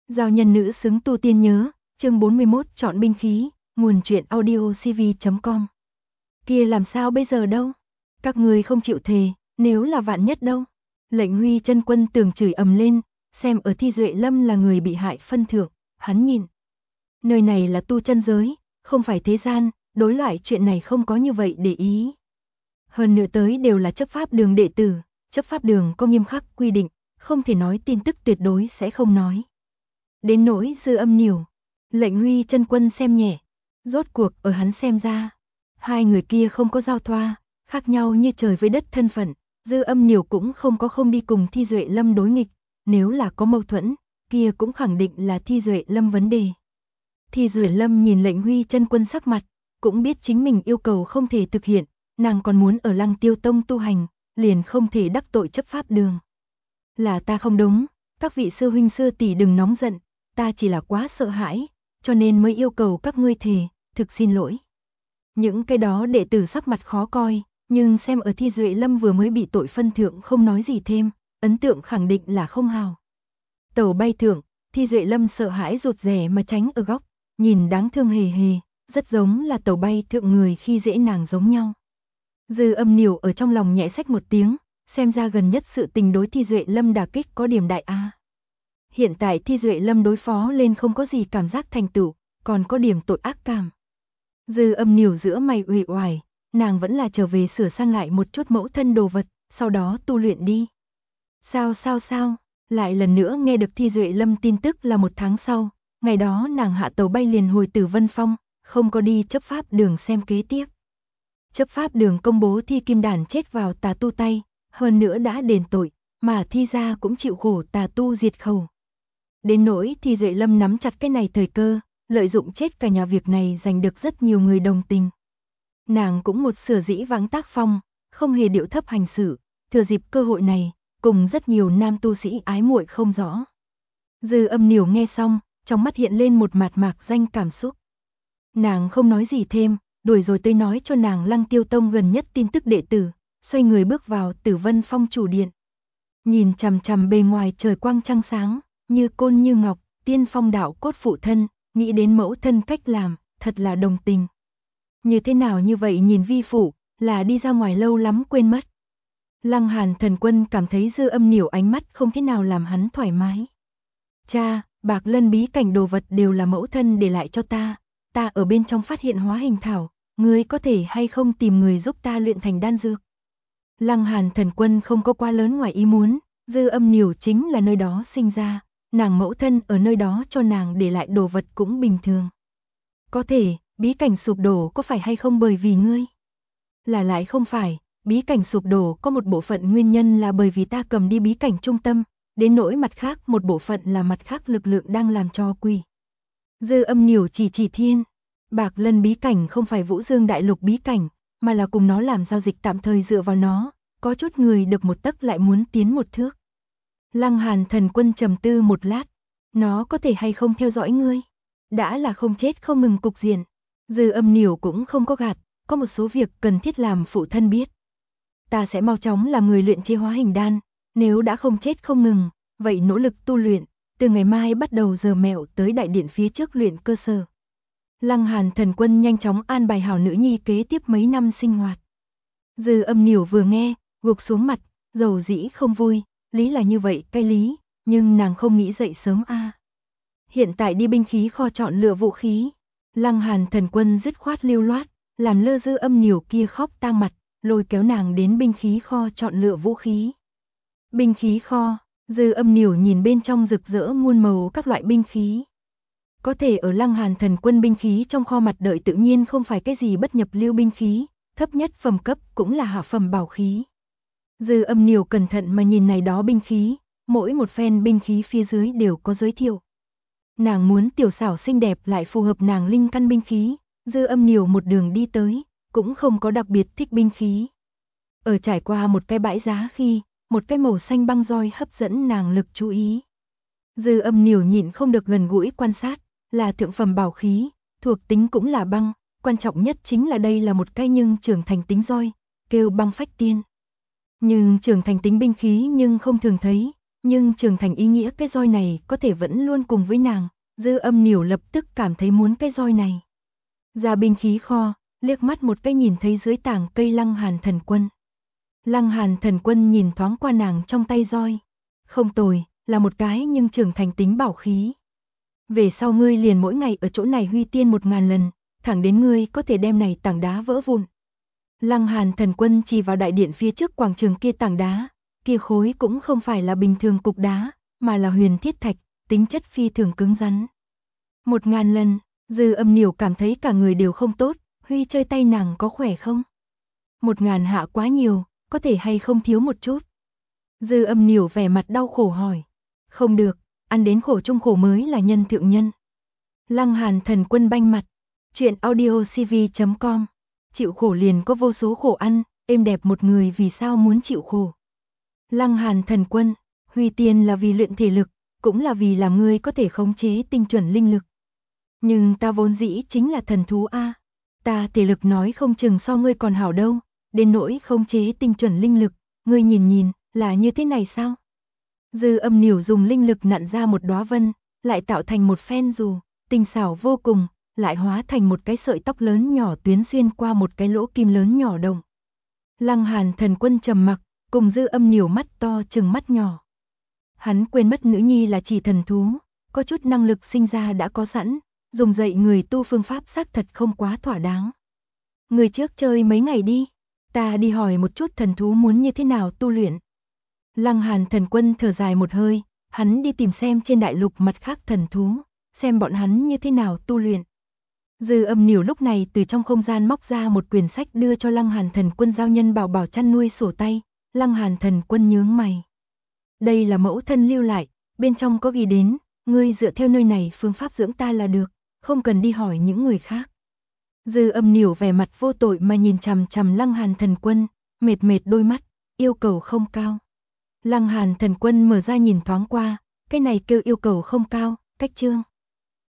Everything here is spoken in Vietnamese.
Giao nhân nữ xứng tu tiên nhớ, chương 41 chọn binh khí, nguồn truyện audio cv.com. Kia làm sao bây giờ đâu? Các người không chịu thề, nếu là vạn nhất đâu? Lệnh Huy chân quân tường chửi ầm lên, xem ở Thi Duệ Lâm là người bị hại phân thượng, hắn nhìn. Nơi này là tu chân giới, không phải thế gian, đối loại chuyện này không có như vậy để ý. Hơn nữa tới đều là chấp pháp đường đệ tử, chấp pháp đường có nghiêm khắc quy định, không thể nói tin tức tuyệt đối sẽ không nói. Đến nỗi Dư Âm Nhiều, Lệnh Huy chân quân xem nhẹ, rốt cuộc ở hắn xem ra, hai người kia không có giao thoa, khác nhau như trời với đất thân phận, Dư Âm Nhiều cũng không đi cùng Thi Duệ Lâm đối nghịch, nếu là có mâu thuẫn, kia cũng khẳng định là Thi Duệ Lâm vấn đề. Thi Duệ Lâm nhìn Lệnh Huy chân quân sắc mặt, cũng biết chính mình yêu cầu không thể thực hiện, nàng còn muốn ở Lăng Tiêu Tông tu hành, liền không thể đắc tội chấp pháp đường. Là ta không đúng, các vị sư huynh sư tỷ đừng nóng giận, ta chỉ là quá sợ hãi, cho nên mới yêu cầu các ngươi thề, thực xin lỗi. Những cái đó đệ tử sắc mặt khó coi, nhưng xem ở Thi Duệ Lâm vừa mới bị tội phân thượng không nói gì thêm, ấn tượng khẳng định là không hào. Tàu bay thượng, Thi Duệ Lâm sợ hãi rụt rè mà tránh ở góc, nhìn đáng thương hề hề, rất giống là tàu bay thượng người khi dễ nàng giống nhau. Dư Âm Nhiều ở trong lòng nhẹ xách một tiếng, xem ra gần nhất sự tình đối Thi Duệ Lâm đả kích có điểm đại a. Hiện tại Thi Duệ Lâm đối phó lên không có gì cảm giác thành tựu, còn có điểm tội ác cảm. Dư Âm Nhiều giữa mày uể oải, nàng vẫn là trở về sửa sang lại một chút mẫu thân đồ vật, sau đó tu luyện đi. Sao, lại lần nữa nghe được Thi Duệ Lâm tin tức là 1 tháng sau, ngày đó nàng hạ tàu bay liền hồi Tử Vân Phong, không có đi chấp pháp đường xem kế tiếp. Chấp pháp đường công bố Thi Kim Đản chết vào tà tu tay, hơn nữa đã đền tội, mà Thi gia cũng chịu khổ tà tu diệt khẩu. Đến nỗi Thi Duệ Lâm nắm chặt cái này thời cơ, lợi dụng chết cả nhà việc này giành được rất nhiều người đồng tình. Nàng cũng một sửa dĩ vãng tác phong, không hề điệu thấp hành xử, thừa dịp cơ hội này, cùng rất nhiều nam tu sĩ ái muội không rõ. Dư Âm Nhiều nghe xong, trong mắt hiện lên một mạt mạc danh cảm xúc. Nàng không nói gì thêm, đuổi rồi tới nói cho nàng Lăng Tiêu Tông gần nhất tin tức đệ tử, xoay người bước vào Tử Vân Phong chủ điện. Nhìn chằm chằm bề ngoài trời quang trăng sáng, như côn như ngọc, tiên phong đạo cốt phụ thân, nghĩ đến mẫu thân cách làm, thật là đồng tình. Như thế nào như vậy nhìn vi phụ, là đi ra ngoài lâu lắm quên mất. Lăng Hàn Thần Quân cảm thấy Dư Âm Nhiều ánh mắt không thế nào làm hắn thoải mái. Cha, Bạc Lân bí cảnh đồ vật đều là mẫu thân để lại cho ta ở bên trong phát hiện hóa hình thảo, ngươi có thể hay không tìm người giúp ta luyện thành đan dược. Lăng Hàn Thần Quân không có quá lớn ngoài ý muốn, Dư Âm Nhiều chính là nơi đó sinh ra, nàng mẫu thân ở nơi đó cho nàng để lại đồ vật cũng bình thường. Có thể, bí cảnh sụp đổ có phải hay không bởi vì ngươi? Là lại không phải, bí cảnh sụp đổ có một bộ phận nguyên nhân là bởi vì ta cầm đi bí cảnh trung tâm, đến nỗi mặt khác một bộ phận là mặt khác lực lượng đang làm cho quỷ. Dư Âm Nhiều chỉ thiên, Bạc Lân bí cảnh không phải Vũ Dương Đại Lục bí cảnh, mà là cùng nó làm giao dịch tạm thời dựa vào nó, có chút người được một tấc lại muốn tiến một thước. Lăng Hàn Thần Quân trầm tư một lát, nó có thể hay không theo dõi ngươi? Đã là không chết không ngừng cục diện. Dư Âm Nhiều cũng không có gạt, có một số việc cần thiết làm phụ thân biết. Ta sẽ mau chóng làm người luyện chế hóa hình đan, nếu đã không chết không ngừng, vậy nỗ lực tu luyện, từ ngày mai bắt đầu giờ mẹo tới đại điện phía trước luyện cơ sở. Lăng Hàn Thần Quân nhanh chóng an bài hảo nữ nhi kế tiếp mấy năm sinh hoạt. Dư Âm Nhiều vừa nghe, gục xuống mặt, dầu dĩ không vui, lý là như vậy cái lý, nhưng nàng không nghĩ dậy sớm a. Hiện tại đi binh khí kho chọn lựa vũ khí. Lăng Hàn Thần Quân dứt khoát lưu loát, làm lơ Dư Âm Nhiều kia khóc tang mặt, lôi kéo nàng đến binh khí kho chọn lựa vũ khí. Binh khí kho, Dư Âm Nhiều nhìn bên trong rực rỡ muôn màu các loại binh khí. Có thể ở Lăng Hàn Thần Quân binh khí trong kho mặt đợi tự nhiên không phải cái gì bất nhập lưu binh khí, thấp nhất phẩm cấp cũng là hạ phẩm bảo khí. Dư Âm Nhiều cẩn thận mà nhìn này đó binh khí, mỗi một phen binh khí phía dưới đều có giới thiệu. Nàng muốn tiểu xảo xinh đẹp lại phù hợp nàng linh căn binh khí, Dư Âm Nhiều một đường đi tới, cũng không có đặc biệt thích binh khí. Ở trải qua một cái bãi giá khi, một cái màu xanh băng roi hấp dẫn nàng lực chú ý. Dư Âm Nhiều nhịn không được gần gũi quan sát, là thượng phẩm bảo khí, thuộc tính cũng là băng, quan trọng nhất chính là đây là một cái nhưng trưởng thành tính roi, kêu băng phách tiên. Nhưng trưởng thành tính binh khí nhưng không thường thấy, Nhưng trưởng thành ý nghĩa cái roi này có thể vẫn luôn cùng với nàng, Dư Âm Nỉu lập tức cảm thấy muốn cái roi này. Ra binh khí kho, liếc mắt một cái nhìn thấy dưới tảng cây Lăng Hàn Thần Quân. Lăng Hàn Thần Quân nhìn thoáng qua nàng trong tay roi. Không tồi, là một cái nhưng trưởng thành tính bảo khí. Về sau ngươi liền mỗi ngày ở chỗ này huy tiên 1000 lần, thẳng đến ngươi có thể đem này tảng đá vỡ vụn. Lăng Hàn Thần Quân chỉ vào đại điện phía trước quảng trường kia tảng đá, kia khối cũng không phải là bình thường cục đá, mà là huyền thiết thạch, tính chất phi thường cứng rắn. 1000 lần, Dư Âm Nỉu cảm thấy cả người đều không tốt, huy chơi tay nàng có khỏe không? 1000 hạ quá nhiều, có thể hay không thiếu một chút? Dư Âm Nỉu vẻ mặt đau khổ hỏi. Không được, ăn đến khổ chung khổ mới là nhân thượng nhân. Lăng Hàn Thần Quân banh mặt. Chuyện audiocv.com. Chịu khổ liền có vô số khổ ăn, êm đẹp một người vì sao muốn chịu khổ. Lăng Hàn Thần Quân, huy tiên là vì luyện thể lực, cũng là vì làm ngươi có thể khống chế tinh chuẩn linh lực. Nhưng ta vốn dĩ chính là thần thú a, ta thể lực nói không chừng so ngươi còn hảo đâu, đến nỗi khống chế tinh chuẩn linh lực, ngươi nhìn nhìn, là như thế này sao? Dư Âm Nỉu dùng linh lực nặn ra một đóa vân, lại tạo thành một phen dù, tinh xảo vô cùng, lại hóa thành một cái sợi tóc lớn nhỏ tuyến xuyên qua một cái lỗ kim lớn nhỏ đồng. Lăng Hàn Thần Quân trầm mặc, cùng Dư Âm Nỉu mắt to trừng mắt nhỏ. Hắn quên mất nữ nhi là chỉ thần thú, có chút năng lực sinh ra đã có sẵn, dùng dạy người tu phương pháp xác thật không quá thỏa đáng. Người trước chơi mấy ngày đi, ta đi hỏi một chút thần thú muốn như thế nào tu luyện. Lăng Hàn Thần Quân thở dài một hơi, hắn đi tìm xem trên đại lục mặt khác thần thú, xem bọn hắn như thế nào tu luyện. Dư Âm Nỉu lúc này từ trong không gian móc ra một quyển sách đưa cho Lăng Hàn Thần Quân giao nhân bảo bảo chăn nuôi sổ tay, Lăng Hàn Thần Quân nhướng mày. Đây là mẫu thân lưu lại, bên trong có ghi đến, ngươi dựa theo nơi này phương pháp dưỡng ta là được, không cần đi hỏi những người khác. Dư Âm Nỉu vẻ mặt vô tội mà nhìn chằm chằm Lăng Hàn Thần Quân, mệt mệt đôi mắt, yêu cầu không cao. Lăng Hàn Thần Quân mở ra nhìn thoáng qua, cái này kêu yêu cầu không cao, cách chương.